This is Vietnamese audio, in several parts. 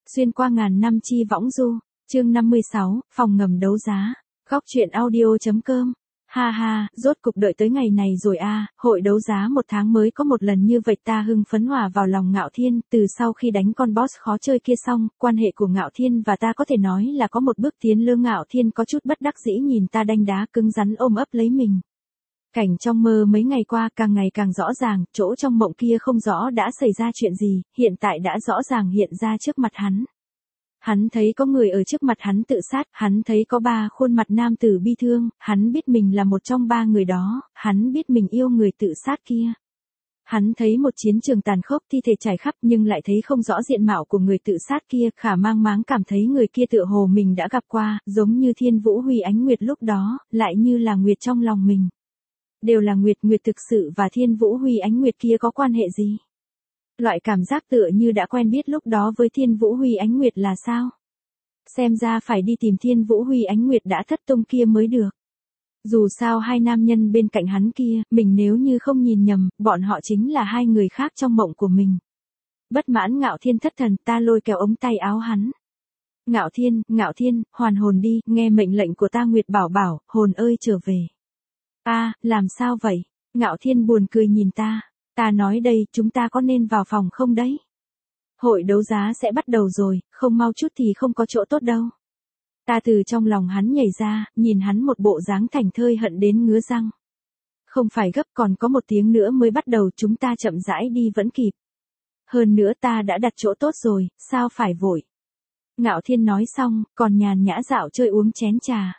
Xuyên qua ngàn năm chi võng du, chương 56, phòng ngầm đấu giá, góc truyện audio.com. Ha ha, rốt cục đợi tới ngày này rồi a, hội đấu giá một tháng mới có một lần như vậy, ta hưng phấn hòa vào lòng Ngạo Thiên. Từ sau khi đánh con boss khó chơi kia xong, quan hệ của Ngạo Thiên và ta có thể nói là có một bước tiến lớn. Ngạo Thiên có chút bất đắc dĩ nhìn ta đanh đá cứng rắn ôm ấp lấy mình. Cảnh trong mơ mấy ngày qua càng ngày càng rõ ràng, chỗ trong mộng kia không rõ đã xảy ra chuyện gì, hiện tại đã rõ ràng hiện ra trước mặt hắn. Hắn thấy có người ở trước mặt hắn tự sát, hắn thấy có 3 khuôn mặt nam tử bi thương, hắn biết mình là một trong 3 người đó, hắn biết mình yêu người tự sát kia. Hắn thấy một chiến trường tàn khốc, thi thể trải khắp nhưng lại thấy không rõ diện mạo của người tự sát kia, khả mang máng cảm thấy người kia tựa hồ mình đã gặp qua, giống như Thiên Vũ Huy Ánh Nguyệt lúc đó, lại như là Nguyệt trong lòng mình. Đều là Nguyệt, Nguyệt thực sự và Thiên Vũ Huy Ánh Nguyệt kia có quan hệ gì? Loại cảm giác tựa như đã quen biết lúc đó với Thiên Vũ Huy Ánh Nguyệt là sao? Xem ra phải đi tìm Thiên Vũ Huy Ánh Nguyệt đã thất tung kia mới được. Dù sao 2 nam nhân bên cạnh hắn kia, mình nếu như không nhìn nhầm, bọn họ chính là 2 người khác trong mộng của mình. Bất mãn Ngạo Thiên thất thần, ta lôi kéo ống tay áo hắn. Ngạo Thiên, hoàn hồn đi, nghe mệnh lệnh của ta. Nguyệt bảo bảo, hồn ơi trở về. Làm sao vậy? Ngạo Thiên buồn cười nhìn ta. Ta nói đây, chúng ta có nên vào phòng không đấy? Hội đấu giá sẽ bắt đầu rồi, không mau chút thì không có chỗ tốt đâu. Ta từ trong lòng hắn nhảy ra, nhìn hắn một bộ dáng thảnh thơi hận đến ngứa răng. Không phải gấp, còn có 1 tiếng nữa mới bắt đầu, chúng ta chậm rãi đi vẫn kịp. Hơn nữa ta đã đặt chỗ tốt rồi, sao phải vội? Ngạo Thiên nói xong, còn nhàn nhã dạo chơi uống chén trà.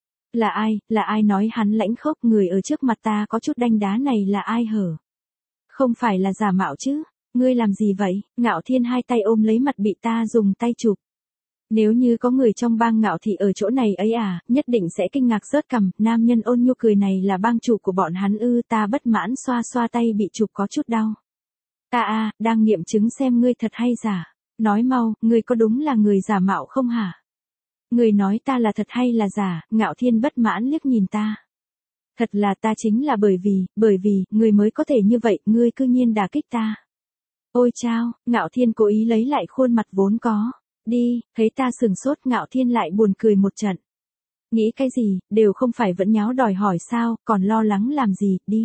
Là ai nói hắn lãnh khốc? Người ở trước mặt ta có chút đanh đá này là ai hở? Không phải là giả mạo chứ? Ngươi làm gì vậy? Ngạo Thiên 2 tay ôm lấy mặt bị ta dùng tay chụp. Nếu như có người trong bang Ngạo thị ở chỗ này ấy nhất định sẽ kinh ngạc rớt cằm. Nam nhân ôn nhu cười này là bang chủ của bọn hắn ư? Ta bất mãn xoa xoa tay bị chụp có chút đau. Ta đang nghiệm chứng xem ngươi thật hay giả. Nói mau, ngươi có đúng là người giả mạo không hả? Ngươi nói ta là thật hay là giả? Ngạo Thiên bất mãn liếc nhìn ta. Thật là ta chính là bởi vì, ngươi mới có thể như vậy, ngươi cư nhiên đả kích ta. Ôi chao, Ngạo Thiên cố ý lấy lại khuôn mặt vốn có. Đi, thấy ta sừng sốt, Ngạo Thiên lại buồn cười một trận. Nghĩ cái gì, đều không phải vẫn nháo đòi hỏi sao, còn lo lắng làm gì, đi.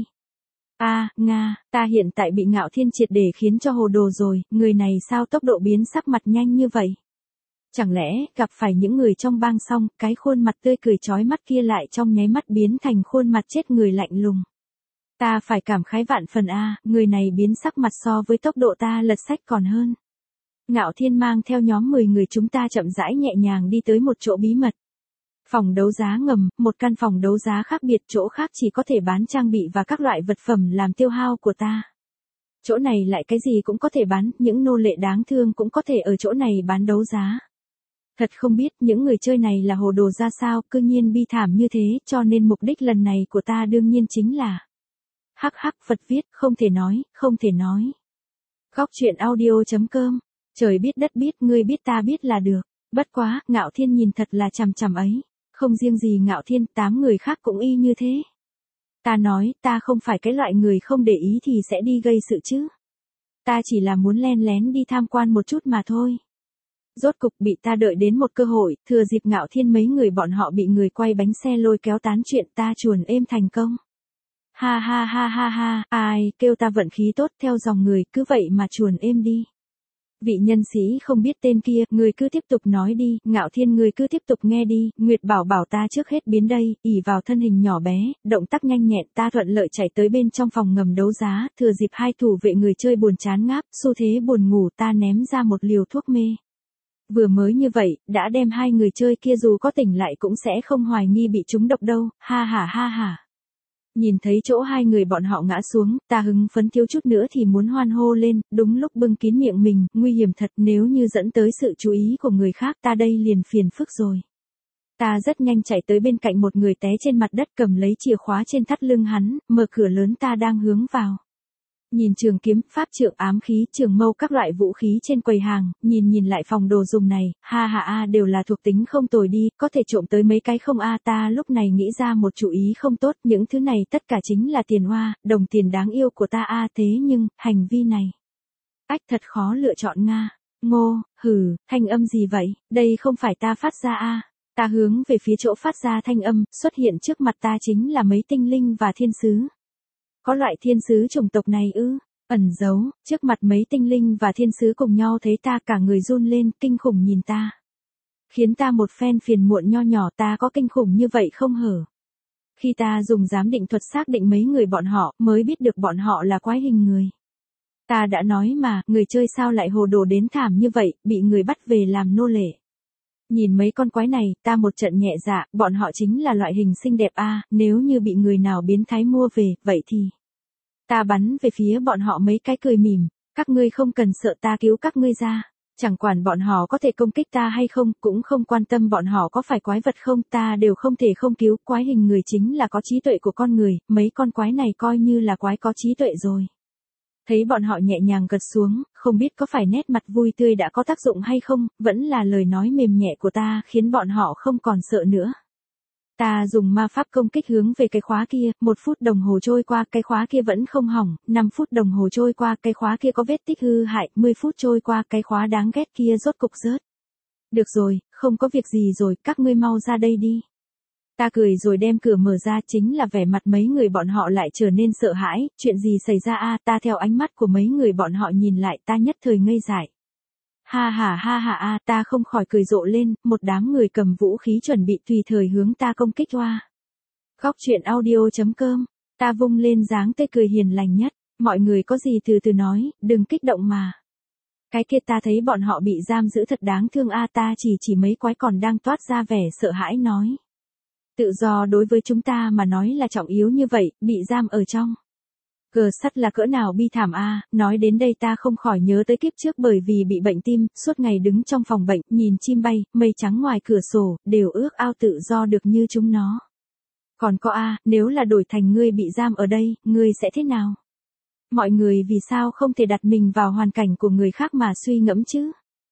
Ta hiện tại bị Ngạo Thiên triệt để khiến cho hồ đồ rồi, người này sao tốc độ biến sắc mặt nhanh như vậy? Chẳng lẽ, gặp phải những người trong bang xong, cái khuôn mặt tươi cười chói mắt kia lại trong nháy mắt biến thành khuôn mặt chết người lạnh lùng. Ta phải cảm khái vạn phần người này biến sắc mặt so với tốc độ ta lật sách còn hơn. Ngạo Thiên mang theo nhóm 10 người chúng ta chậm rãi nhẹ nhàng đi tới một chỗ bí mật. Phòng đấu giá ngầm, một căn phòng đấu giá khác biệt, chỗ khác chỉ có thể bán trang bị và các loại vật phẩm làm tiêu hao của ta. Chỗ này lại cái gì cũng có thể bán, những nô lệ đáng thương cũng có thể ở chỗ này bán đấu giá. Thật không biết những người chơi này là hồ đồ ra sao, cư nhiên bi thảm như thế, cho nên mục đích lần này của ta đương nhiên chính là Phật viết, không thể nói. Góc truyện audio.com. Trời biết đất biết, ngươi biết ta biết là được. Bất quá, Ngạo Thiên nhìn thật là chằm ấy. Không riêng gì Ngạo Thiên, 8 người khác cũng y như thế. Ta nói, ta không phải cái loại người không để ý thì sẽ đi gây sự chứ. Ta chỉ là muốn len lén đi tham quan một chút mà thôi. Rốt cục bị ta đợi đến một cơ hội, thừa dịp Ngạo Thiên mấy người bọn họ bị người quay bánh xe lôi kéo tán chuyện, ta chuồn êm thành công. Ha, ai kêu ta vận khí tốt, theo dòng người, cứ vậy mà chuồn êm đi. Vị nhân sĩ không biết tên kia, người cứ tiếp tục nói đi, Ngạo Thiên người cứ tiếp tục nghe đi. Nguyệt bảo bảo ta trước hết biến đây, ỉ vào thân hình nhỏ bé, động tác nhanh nhẹn, ta thuận lợi chạy tới bên trong phòng ngầm đấu giá, thừa dịp 2 thủ vệ người chơi buồn chán ngáp, xu thế buồn ngủ, ta ném ra một liều thuốc mê. Vừa mới như vậy, đã đem 2 người chơi kia dù có tỉnh lại cũng sẽ không hoài nghi bị trúng độc đâu, ha. Nhìn thấy chỗ 2 người bọn họ ngã xuống, ta hứng phấn thiếu chút nữa thì muốn hoan hô lên, đúng lúc bưng kín miệng mình, nguy hiểm thật, nếu như dẫn tới sự chú ý của người khác ta đây liền phiền phức rồi. Ta rất nhanh chạy tới bên cạnh một người té trên mặt đất, cầm lấy chìa khóa trên thắt lưng hắn, mở cửa lớn, ta đang hướng vào. Nhìn trường kiếm, pháp trượng, ám khí, trường mâu, các loại vũ khí trên quầy hàng, nhìn lại phòng đồ dùng này, đều là thuộc tính không tồi đi, có thể trộm tới mấy cái không ta lúc này nghĩ ra một chủ ý không tốt, những thứ này tất cả chính là tiền hoa, đồng tiền đáng yêu của ta thế nhưng, hành vi này. Thật khó lựa chọn Ngô, hừ, thanh âm gì vậy, đây không phải ta phát ra a. Ta hướng về phía chỗ phát ra thanh âm, xuất hiện trước mặt ta chính là mấy tinh linh và thiên sứ. Có loại thiên sứ chủng tộc này ư? Ẩn giấu, trước mặt mấy tinh linh và thiên sứ cùng nhau thấy ta cả người run lên, kinh khủng nhìn ta. Khiến ta một phen phiền muộn nho nhỏ, ta có kinh khủng như vậy không hở? Khi ta dùng giám định thuật xác định mấy người bọn họ, mới biết được bọn họ là quái hình người. Ta đã nói mà, người chơi sao lại hồ đồ đến thảm như vậy, bị người bắt về làm nô lệ. Nhìn mấy con quái này, ta một trận nhẹ dạ, bọn họ chính là loại hình xinh đẹp a, nếu như bị người nào biến thái mua về, vậy thì. Ta bắn về phía bọn họ mấy cái cười mỉm, các ngươi không cần sợ ta cứu các ngươi ra. Chẳng quản bọn họ có thể công kích ta hay không, cũng không quan tâm bọn họ có phải quái vật không, ta đều không thể không cứu, quái hình người chính là có trí tuệ của con người, mấy con quái này coi như là quái có trí tuệ rồi. Thấy bọn họ nhẹ nhàng gật xuống, không biết có phải nét mặt vui tươi đã có tác dụng hay không, vẫn là lời nói mềm nhẹ của ta khiến bọn họ không còn sợ nữa. Ta dùng ma pháp công kích hướng về cái khóa kia, 1 phút đồng hồ trôi qua cái khóa kia vẫn không hỏng, 5 phút đồng hồ trôi qua cái khóa kia có vết tích hư hại, 10 phút trôi qua cái khóa đáng ghét kia rốt cục rớt. Được rồi, không có việc gì rồi, các ngươi mau ra đây đi. Ta cười rồi đem cửa mở ra, chính là vẻ mặt mấy người bọn họ lại trở nên sợ hãi, chuyện gì xảy ra a? Ta theo ánh mắt của mấy người bọn họ nhìn lại, ta nhất thời ngây dại. Ha ha a, ta không khỏi cười rộ lên, một đám người cầm vũ khí chuẩn bị tùy thời hướng ta công kích oa. Góc truyện audio.com, ta vung lên dáng tươi cười hiền lành nhất, mọi người có gì từ từ nói, đừng kích động mà. Cái kia ta thấy bọn họ bị giam giữ thật đáng thương a, ta chỉ mấy quái còn đang toát ra vẻ sợ hãi nói. Tự do đối với chúng ta mà nói là trọng yếu như vậy, bị giam ở trong. Cờ sắt là cỡ nào bi thảm a, nói đến đây ta không khỏi nhớ tới kiếp trước bởi vì bị bệnh tim, suốt ngày đứng trong phòng bệnh, nhìn chim bay, mây trắng ngoài cửa sổ, đều ước ao tự do được như chúng nó. Còn có a, nếu là đổi thành ngươi bị giam ở đây, ngươi sẽ thế nào? Mọi người vì sao không thể đặt mình vào hoàn cảnh của người khác mà suy ngẫm chứ?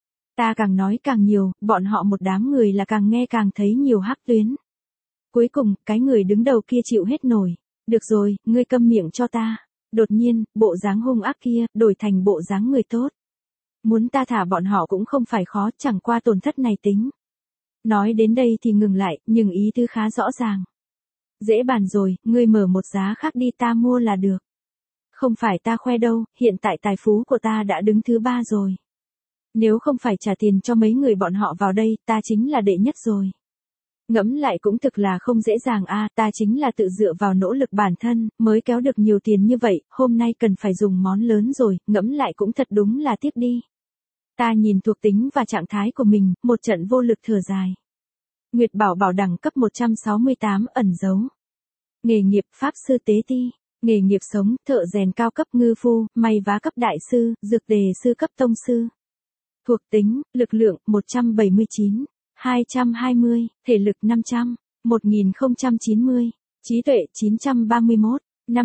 Ta càng nói càng nhiều, bọn họ một đám người là càng nghe càng thấy nhiều hắc tuyến. Cuối cùng, cái người đứng đầu kia chịu hết nổi. Được rồi, ngươi câm miệng cho ta. Đột nhiên, bộ dáng hung ác kia, đổi thành bộ dáng người tốt. Muốn ta thả bọn họ cũng không phải khó, chẳng qua tổn thất này tính. Nói đến đây thì ngừng lại, nhưng ý tứ khá rõ ràng. Dễ bàn rồi, ngươi mở một giá khác đi ta mua là được. Không phải ta khoe đâu, hiện tại tài phú của ta đã đứng thứ 3 rồi. Nếu không phải trả tiền cho mấy người bọn họ vào đây, ta chính là đệ nhất rồi. Ngẫm lại cũng thực là không dễ dàng a, ta chính là tự dựa vào nỗ lực bản thân, mới kéo được nhiều tiền như vậy, hôm nay cần phải dùng món lớn rồi, ngẫm lại cũng thật đúng là tiếp đi. Ta nhìn thuộc tính và trạng thái của mình, một trận vô lực thở dài. Nguyệt Bảo Bảo đẳng cấp 168 ẩn giấu. Nghề nghiệp Pháp sư tế ti, nghề nghiệp sống, thợ rèn cao cấp ngư phu, may vá cấp đại sư, dược tề sư cấp tông sư. Thuộc tính, lực lượng 179. 220, thể lực 500, 1090, trí tuệ 931,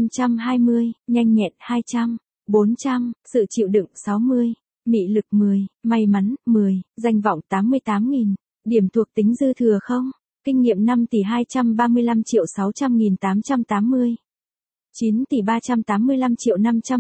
520, nhanh nhẹn 200, 400, sự chịu đựng 60, mị lực 10, may mắn 10, danh vọng 88.000, điểm thuộc tính dư thừa không? Kinh nghiệm 5 tỷ 235 triệu 600.880, 9 tỷ 385 triệu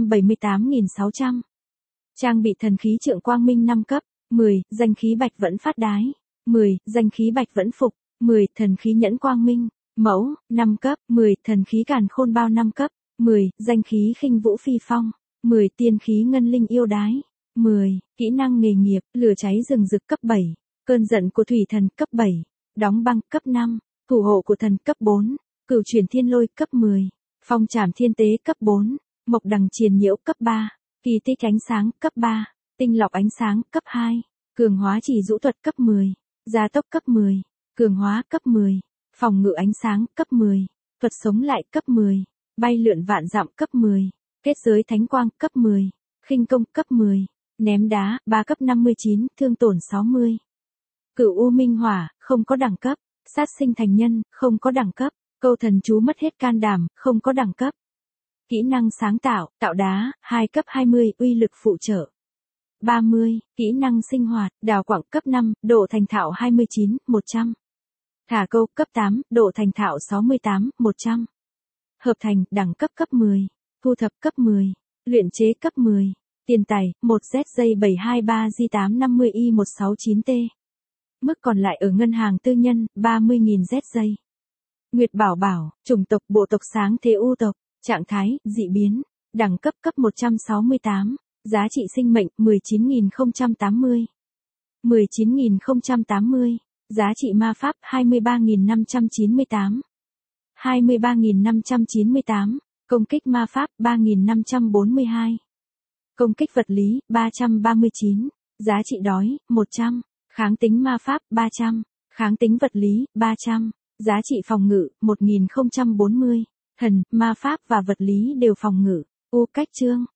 578.600. Trang bị thần khí trượng quang minh 5 cấp, 10, danh khí bạch vẫn phát đái. 10, danh khí bạch vẫn phục, 10, thần khí nhẫn quang minh, mẫu, 5 cấp, 10, thần khí càn khôn bao 5 cấp, 10, danh khí khinh vũ phi phong, 10, tiên khí ngân linh yêu đái, 10, kỹ năng nghề nghiệp, lửa cháy rừng rực cấp 7, cơn giận của thủy thần cấp 7, đóng băng cấp 5, thủ hộ của thần cấp 4, cửu chuyển thiên lôi cấp 10, phong trảm thiên tế cấp 4, mộc đằng triền nhiễu cấp 3, kỳ tích ánh sáng cấp 3, tinh lọc ánh sáng cấp 2, cường hóa chỉ dụ thuật cấp 10. Gia tốc cấp 10, cường hóa cấp 10, phòng ngự ánh sáng cấp 10, thuật sống lại cấp 10, bay lượn vạn dặm cấp 10, kết giới thánh quang cấp 10, khinh công cấp 10, ném đá 3 cấp 59, thương tổn 60. Cửu U Minh Hỏa, không có đẳng cấp, sát sinh thành nhân, không có đẳng cấp, câu thần chú mất hết can đảm, không có đẳng cấp. Kỹ năng sáng tạo, tạo đá, 2 cấp 20, uy lực phụ trợ. 30, kỹ năng sinh hoạt, đào quặng cấp 5, độ thành thạo 29, 100. Thả câu cấp 8, độ thành thạo 68, 100. Hợp thành, đẳng cấp cấp 10. Thu thập cấp 10. Luyện chế cấp 10. Tiền tài, 1ZJ723J850I169T. Mức còn lại ở ngân hàng tư nhân, 30.000 ZJ. Nguyệt Bảo Bảo, chủng tộc bộ tộc sáng thế U tộc, trạng thái, dị biến, đẳng cấp cấp 168, giá trị sinh mệnh, 19.080. 19.080, giá trị ma pháp, 23.598. 23.598, công kích ma pháp, 3.542. Công kích vật lý, 339, giá trị đói, 100, kháng tính ma pháp, 300, kháng tính vật lý, 300, giá trị phòng ngự, 1040, thần, ma pháp và vật lý đều phòng ngự. Cách chương.